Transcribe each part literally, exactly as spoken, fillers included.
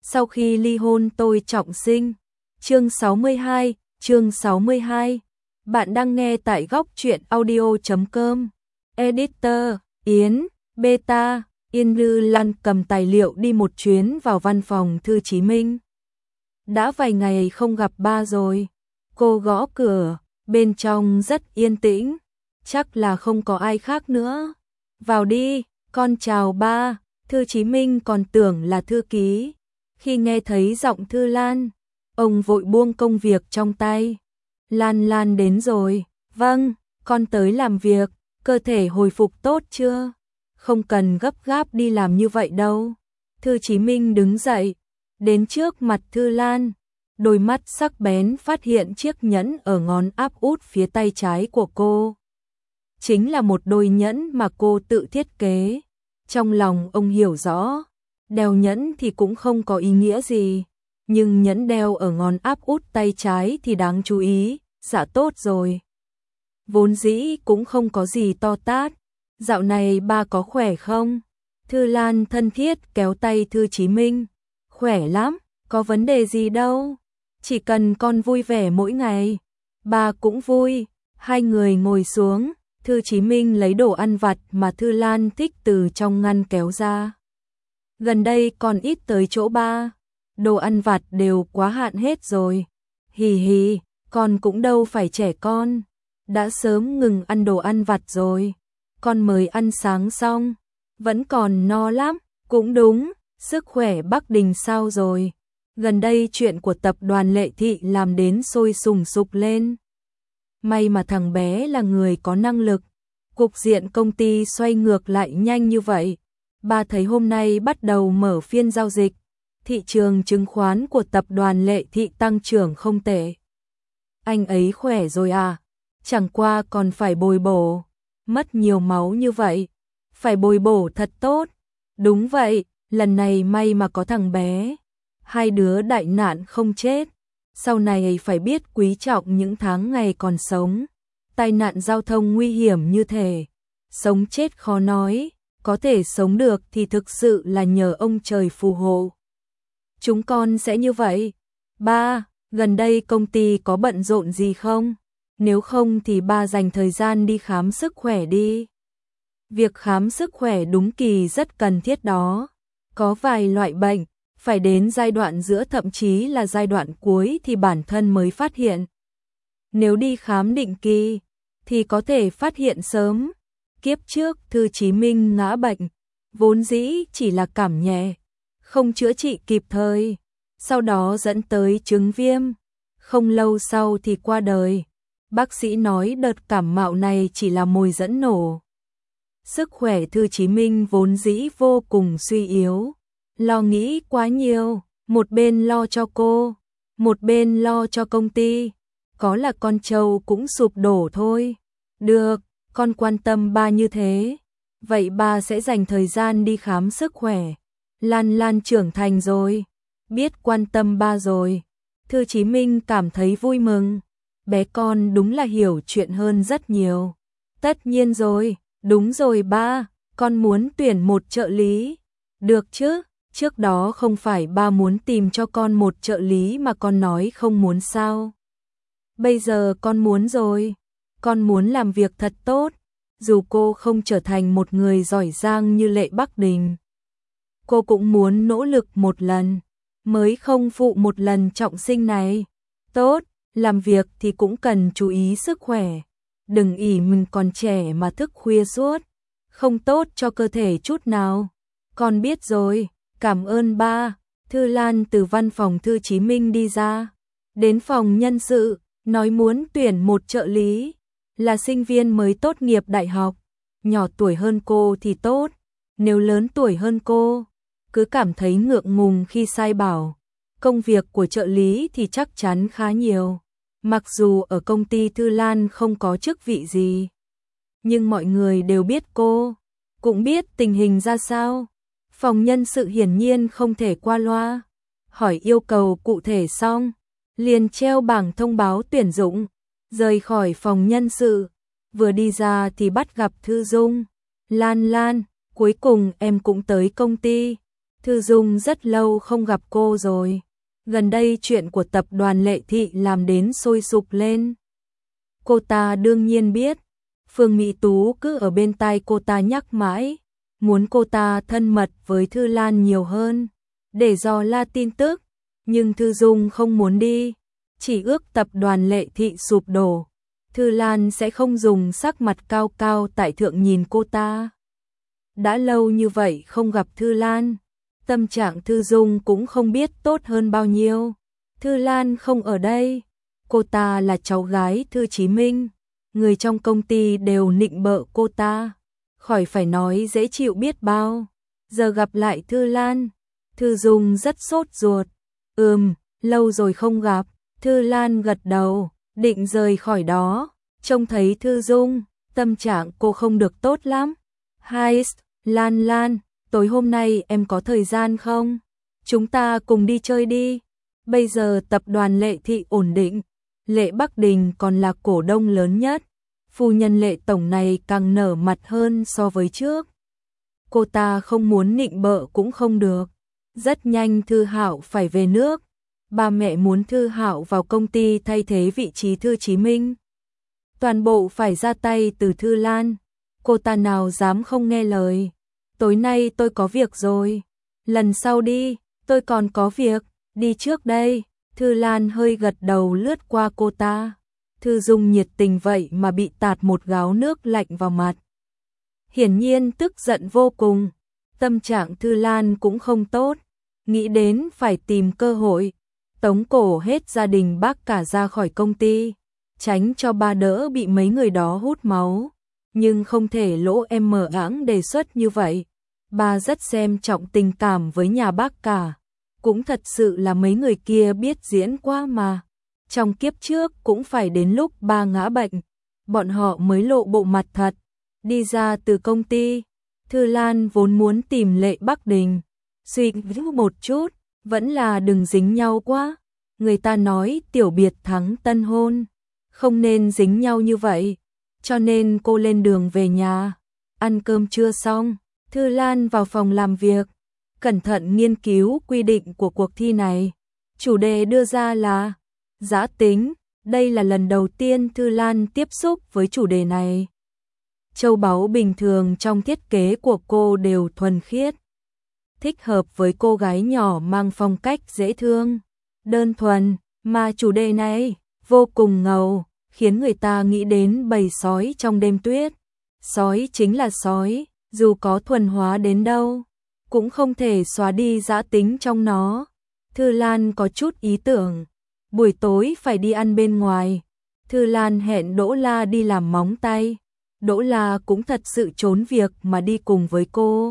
Sau khi ly hôn tôi trọng sinh. Chương sáu mươi hai, chương sáu mươi hai. Bạn đang nghe tại góc truyện audio chấm com. Editor, Yến, Beta, Yên Lư Lan cầm tài liệu đi một chuyến vào văn phòng Thư Chí Minh. Đã vài ngày không gặp ba rồi. Cô gõ cửa, bên trong rất yên tĩnh. Chắc là không có ai khác nữa. Vào đi, con chào ba. Thư Chí Minh còn tưởng là thư ký. Khi nghe thấy giọng Thư Lan, ông vội buông công việc trong tay. Lan Lan đến rồi. Vâng, con tới làm việc. Cơ thể hồi phục tốt chưa? Không cần gấp gáp đi làm như vậy đâu. Thư Chí Minh đứng dậy, đến trước mặt Thư Lan. Đôi mắt sắc bén phát hiện chiếc nhẫn ở ngón áp út phía tay trái của cô. Chính là một đôi nhẫn mà cô tự thiết kế. Trong lòng ông hiểu rõ, đeo nhẫn thì cũng không có ý nghĩa gì. Nhưng nhẫn đeo ở ngón áp út tay trái thì đáng chú ý, dạ tốt rồi. Vốn dĩ cũng không có gì to tát. Dạo này ba có khỏe không? Thư Lan thân thiết kéo tay Thư Chí Minh. Khỏe lắm, có vấn đề gì đâu. Chỉ cần con vui vẻ mỗi ngày. Ba cũng vui. Hai người ngồi xuống. Thư Chí Minh lấy đồ ăn vặt mà Thư Lan thích từ trong ngăn kéo ra. Gần đây còn ít tới chỗ ba. Đồ ăn vặt đều quá hạn hết rồi. Hì hì, con cũng đâu phải trẻ con. Đã sớm ngừng ăn đồ ăn vặt rồi. Con mới ăn sáng xong. Vẫn còn no lắm. Cũng đúng, sức khỏe Bắc Đình sao rồi? Gần đây chuyện của tập đoàn Lệ Thị làm đến sôi sùng sục lên. May mà thằng bé là người có năng lực. Cục diện công ty xoay ngược lại nhanh như vậy. Ba thấy hôm nay bắt đầu mở phiên giao dịch. Thị trường chứng khoán của tập đoàn Lệ Thị tăng trưởng không tệ. Anh ấy khỏe rồi à? Chẳng qua còn phải bồi bổ. Mất nhiều máu như vậy. Phải bồi bổ thật tốt. Đúng vậy, lần này may mà có thằng bé. Hai đứa đại nạn không chết. Sau này phải biết quý trọng những tháng ngày còn sống. Tai nạn giao thông nguy hiểm như thế. Sống chết khó nói. Có thể sống được thì thực sự là nhờ ông trời phù hộ. Chúng con sẽ như vậy. Ba, gần đây công ty có bận rộn gì không? Nếu không thì ba dành thời gian đi khám sức khỏe đi. Việc khám sức khỏe đúng kỳ rất cần thiết đó. Có vài loại bệnh, phải đến giai đoạn giữa thậm chí là giai đoạn cuối thì bản thân mới phát hiện. Nếu đi khám định kỳ, thì có thể phát hiện sớm. Kiếp trước Thư Chí Minh ngã bệnh, vốn dĩ chỉ là cảm nhẹ, không chữa trị kịp thời. Sau đó dẫn tới chứng viêm, không lâu sau thì qua đời. Bác sĩ nói đợt cảm mạo này chỉ là mồi dẫn nổ. Sức khỏe Thư Chí Minh vốn dĩ vô cùng suy yếu. Lo nghĩ quá nhiều, một bên lo cho cô, một bên lo cho công ty. Có là con trâu cũng sụp đổ thôi. Được, con quan tâm ba như thế. Vậy ba sẽ dành thời gian đi khám sức khỏe. Lan Lan trưởng thành rồi, biết quan tâm ba rồi. Thư Chí Minh cảm thấy vui mừng. Bé con đúng là hiểu chuyện hơn rất nhiều. Tất nhiên rồi, đúng rồi ba, con muốn tuyển một trợ lý. Được chứ, trước đó không phải ba muốn tìm cho con một trợ lý mà con nói không muốn sao? Bây giờ con muốn rồi, con muốn làm việc thật tốt, dù cô không trở thành một người giỏi giang như Lệ Bắc Đình. Cô cũng muốn nỗ lực một lần, mới không phụ một lần trọng sinh này. Tốt, làm việc thì cũng cần chú ý sức khỏe. Đừng ỷ mình còn trẻ mà thức khuya suốt, không tốt cho cơ thể chút nào. Con biết rồi, cảm ơn ba. Thư Lan từ văn phòng Thư Chí Minh đi ra, đến phòng nhân sự, nói muốn tuyển một trợ lý, là sinh viên mới tốt nghiệp đại học. Nhỏ tuổi hơn cô thì tốt, nếu lớn tuổi hơn cô, cứ cảm thấy ngượng ngùng khi sai bảo. Công việc của trợ lý thì chắc chắn khá nhiều. Mặc dù ở công ty Thư Lan không có chức vị gì, nhưng mọi người đều biết cô, cũng biết tình hình ra sao. Phòng nhân sự hiển nhiên không thể qua loa. Hỏi yêu cầu cụ thể xong, liền treo bảng thông báo tuyển dụng, rời khỏi phòng nhân sự. Vừa đi ra thì bắt gặp Thư Dung. Lan Lan, cuối cùng em cũng tới công ty. Thư Dung rất lâu không gặp cô rồi. Gần đây chuyện của tập đoàn Lệ Thị làm đến sôi sục lên. Cô ta đương nhiên biết. Phương Mỹ Tú cứ ở bên tai cô ta nhắc mãi, muốn cô ta thân mật với Thư Lan nhiều hơn, để dò la tin tức. Nhưng Thư Dung không muốn đi, chỉ ước tập đoàn Lệ Thị sụp đổ. Thư Lan sẽ không dùng sắc mặt cao cao tại thượng nhìn cô ta. Đã lâu như vậy không gặp Thư Lan, tâm trạng Thư Dung cũng không biết tốt hơn bao nhiêu. Thư Lan không ở đây, cô ta là cháu gái Thư Chí Minh, người trong công ty đều nịnh bợ cô ta, khỏi phải nói dễ chịu biết bao. Giờ gặp lại Thư Lan, Thư Dung rất sốt ruột. Ừm, lâu rồi không gặp. Thư Lan gật đầu, định rời khỏi đó, trông thấy Thư Dung, tâm trạng cô không được tốt lắm. Hai, Lan Lan, tối hôm nay em có thời gian không? Chúng ta cùng đi chơi đi. Bây giờ tập đoàn Lệ Thị ổn định, Lệ Bắc Đình còn là cổ đông lớn nhất. Phu nhân Lệ Tổng này càng nở mặt hơn so với trước. Cô ta không muốn nịnh bợ cũng không được. Rất nhanh Thư Hạo phải về nước. Ba mẹ muốn Thư Hạo vào công ty thay thế vị trí Thư Chí Minh. Toàn bộ phải ra tay từ Thư Lan. Cô ta nào dám không nghe lời. Tối nay tôi có việc rồi. Lần sau đi, tôi còn có việc. Đi trước đây. Thư Lan hơi gật đầu lướt qua cô ta. Thư Dung nhiệt tình vậy mà bị tạt một gáo nước lạnh vào mặt. Hiển nhiên tức giận vô cùng. Tâm trạng Thư Lan cũng không tốt. Nghĩ đến phải tìm cơ hội tống cổ hết gia đình bác cả ra khỏi công ty, tránh cho ba đỡ bị mấy người đó hút máu. Nhưng không thể lỗ em mở áng đề xuất như vậy. Ba rất xem trọng tình cảm với nhà bác cả. Cũng thật sự là mấy người kia biết diễn quá mà. Trong kiếp trước cũng phải đến lúc ba ngã bệnh, bọn họ mới lộ bộ mặt thật. Đi ra từ công ty, Thư Lan vốn muốn tìm Lệ Bắc Đình. Suy nghĩ một chút, vẫn là đừng dính nhau quá. Người ta nói tiểu biệt thắng tân hôn, không nên dính nhau như vậy. Cho nên cô lên đường về nhà. Ăn cơm trưa xong, Thư Lan vào phòng làm việc, cẩn thận nghiên cứu quy định của cuộc thi này. Chủ đề đưa ra là giã tính. Đây là lần đầu tiên Thư Lan tiếp xúc với chủ đề này. Châu báu bình thường trong thiết kế của cô đều thuần khiết, thích hợp với cô gái nhỏ mang phong cách dễ thương, đơn thuần, mà chủ đề này vô cùng ngầu, khiến người ta nghĩ đến bầy sói trong đêm tuyết. Sói chính là sói, dù có thuần hóa đến đâu, cũng không thể xóa đi dã tính trong nó. Thư Lan có chút ý tưởng, buổi tối phải đi ăn bên ngoài. Thư Lan hẹn Đỗ La đi làm móng tay. Đỗ La cũng thật sự trốn việc mà đi cùng với cô.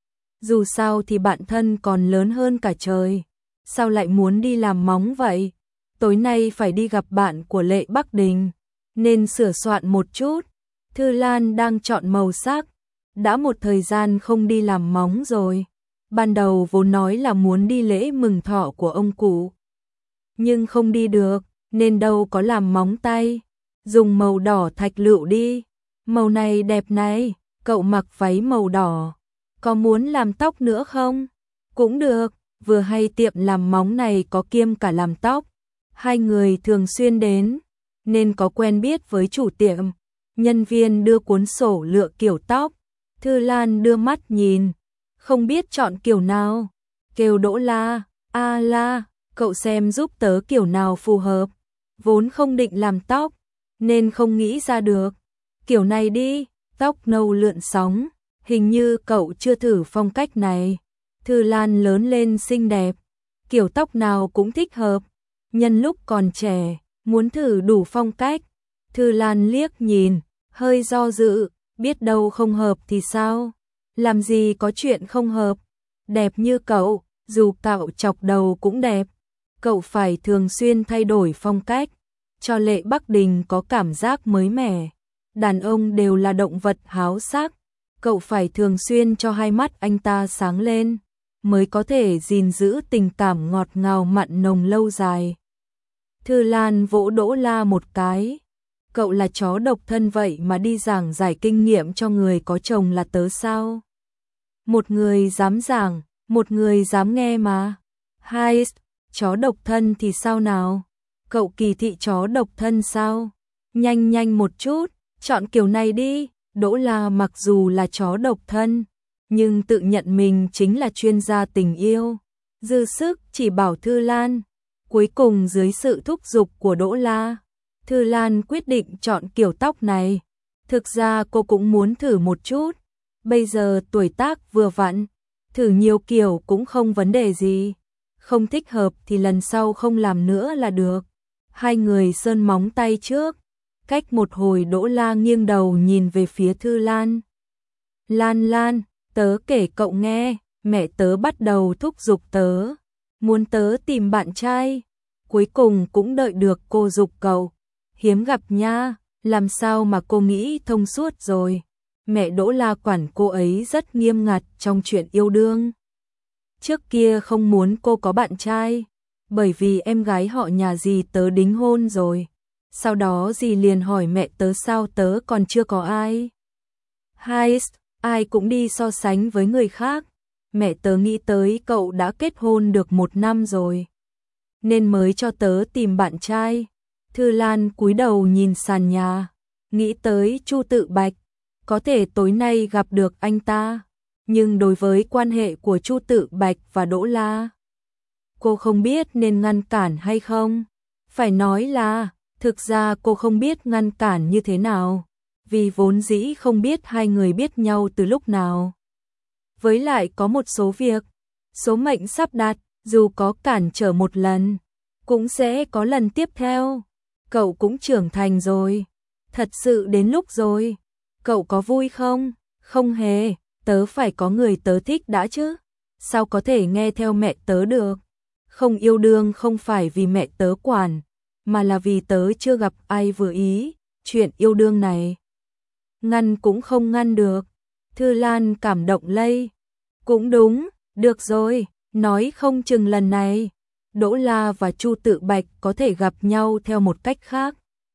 Dù sao thì bạn thân còn lớn hơn cả trời, sao lại muốn đi làm móng vậy? Tối nay phải đi gặp bạn của Lệ Bắc Đình, nên sửa soạn một chút. Thư Lan đang chọn màu sắc, đã một thời gian không đi làm móng rồi. Ban đầu vốn nói là muốn đi lễ mừng thọ của ông cụ, nhưng không đi được, nên đâu có làm móng tay. Dùng màu đỏ thạch lựu đi, màu này đẹp này. Cậu mặc váy màu đỏ, có muốn làm tóc nữa không? Cũng được, vừa hay tiệm làm móng này có kiêm cả làm tóc. Hai người thường xuyên đến, nên có quen biết với chủ tiệm. Nhân viên đưa cuốn sổ lựa kiểu tóc. Thư Lan đưa mắt nhìn, không biết chọn kiểu nào. Kêu Đỗ La, a La, cậu xem giúp tớ kiểu nào phù hợp. Vốn không định làm tóc, nên không nghĩ ra được. Kiểu này đi, tóc nâu lượn sóng. Hình như cậu chưa thử phong cách này. Thư Lan lớn lên xinh đẹp, kiểu tóc nào cũng thích hợp. Nhân lúc còn trẻ, muốn thử đủ phong cách. Thư Lan liếc nhìn, hơi do dự, biết đâu không hợp thì sao? Làm gì có chuyện không hợp. Đẹp như cậu, dù cạo chọc đầu cũng đẹp. Cậu phải thường xuyên thay đổi phong cách, cho Lệ Bắc Đình có cảm giác mới mẻ. Đàn ông đều là động vật háo sắc, cậu phải thường xuyên cho hai mắt anh ta sáng lên, mới có thể gìn giữ tình cảm ngọt ngào mặn nồng lâu dài. Thư Lan vỗ Đỗ La một cái. Cậu là chó độc thân vậy mà đi giảng giải kinh nghiệm cho người có chồng là tớ sao? Một người dám giảng, Một người dám nghe mà. Hai, chó độc thân thì sao nào? Cậu kỳ thị chó độc thân sao? Nhanh nhanh một chút, chọn kiểu này đi. Đỗ La mặc dù là chó độc thân, nhưng tự nhận mình chính là chuyên gia tình yêu. Dư sức chỉ bảo Thư Lan. Cuối cùng dưới sự thúc giục của Đỗ La, Thư Lan quyết định chọn kiểu tóc này. Thực ra cô cũng muốn thử một chút. Bây giờ tuổi tác vừa vặn, thử nhiều kiểu cũng không vấn đề gì. Không thích hợp thì lần sau không làm nữa là được. Hai người sơn móng tay trước. Cách một hồi Đỗ La nghiêng đầu nhìn về phía Thư Lan. Lan Lan, tớ kể cậu nghe, mẹ tớ bắt đầu thúc giục tớ. Muốn tớ tìm bạn trai. Cuối cùng cũng đợi được cô giục cậu. Hiếm gặp nha, làm sao mà cô nghĩ thông suốt rồi. Mẹ Đỗ La quản cô ấy rất nghiêm ngặt trong chuyện yêu đương. Trước kia không muốn cô có bạn trai, bởi vì em gái họ nhà dì tớ đính hôn rồi. Sau đó dì liền hỏi mẹ tớ sao tớ còn chưa có ai. Hai, ai cũng đi so sánh với người khác. Mẹ tớ nghĩ tới cậu đã kết hôn được một năm rồi, nên mới cho tớ tìm bạn trai. Thư Lan cúi đầu nhìn sàn nhà, nghĩ tới Chu Tự Bạch, có thể tối nay gặp được anh ta. Nhưng đối với quan hệ của Chu Tự Bạch và Đỗ La, cô không biết nên ngăn cản hay không. Phải nói là, thực ra cô không biết ngăn cản như thế nào, vì vốn dĩ không biết hai người biết nhau từ lúc nào. Với lại có một số việc, số mệnh sắp đặt, dù có cản trở một lần, cũng sẽ có lần tiếp theo. Cậu cũng trưởng thành rồi, thật sự đến lúc rồi. Cậu có vui không? Không hề, tớ phải có người tớ thích đã chứ. Sao có thể nghe theo mẹ tớ được? Không yêu đương không phải vì mẹ tớ quản, mà là vì tớ chưa gặp ai vừa ý. Chuyện yêu đương này, ngăn cũng không ngăn được. Thư Lan cảm động lây. Cũng đúng, được rồi, nói không chừng lần này Đỗ La và Chu Tự Bạch có thể gặp nhau theo một cách khác.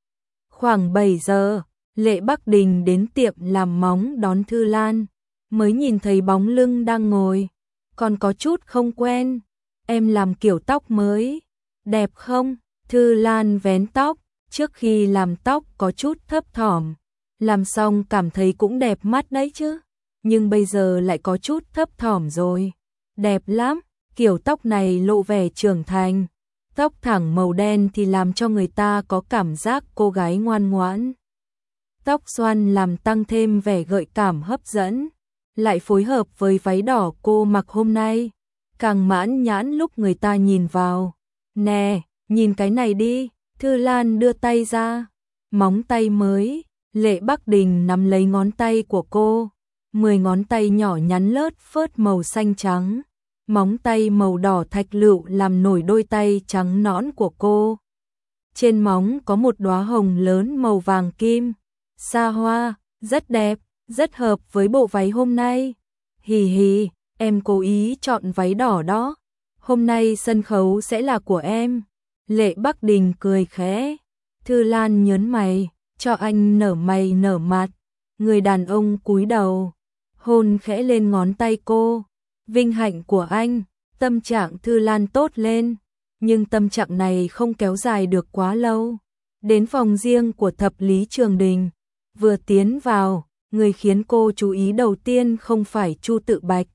Khoảng bảy giờ, Lệ Bắc Đình đến tiệm làm móng đón Thư Lan, mới nhìn thấy bóng lưng đang ngồi, còn có chút không quen. Em làm kiểu tóc mới, đẹp không? Thư Lan vén tóc, trước khi làm tóc có chút thấp thỏm, làm xong cảm thấy cũng đẹp mắt đấy chứ, nhưng bây giờ lại có chút thấp thỏm rồi. Đẹp lắm, kiểu tóc này lộ vẻ trưởng thành, tóc thẳng màu đen thì làm cho người ta có cảm giác cô gái ngoan ngoãn. Tóc xoăn làm tăng thêm vẻ gợi cảm hấp dẫn, lại phối hợp với váy đỏ cô mặc hôm nay, càng mãn nhãn lúc người ta nhìn vào. Nè, nhìn cái này đi, Thư Lan đưa tay ra, móng tay mới. Lệ Bắc Đình nắm lấy ngón tay của cô, mười ngón tay nhỏ nhắn lớt phớt màu xanh trắng, móng tay màu đỏ thạch lựu làm nổi đôi tay trắng nõn của cô. Trên móng có một đóa hồng lớn màu vàng kim, xa hoa, rất đẹp, rất hợp với bộ váy hôm nay. Hì hì, em cố ý chọn váy đỏ đó, hôm nay sân khấu sẽ là của em. Lệ Bắc Đình cười khẽ. Thư Lan nhớn mày, cho anh nở mày nở mặt. Người đàn ông cúi đầu, hôn khẽ lên ngón tay cô. Vinh hạnh của anh. Tâm trạng Thư Lan tốt lên, nhưng tâm trạng này không kéo dài được quá lâu. Đến phòng riêng của thập lý Trường Đình, vừa tiến vào, người khiến cô chú ý đầu tiên không phải Chu Tự Bạch,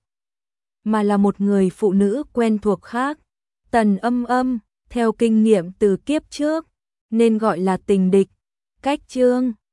mà là một người phụ nữ quen thuộc khác. Tần Âm Âm, theo kinh nghiệm từ kiếp trước, nên gọi là tình địch. Cách Trương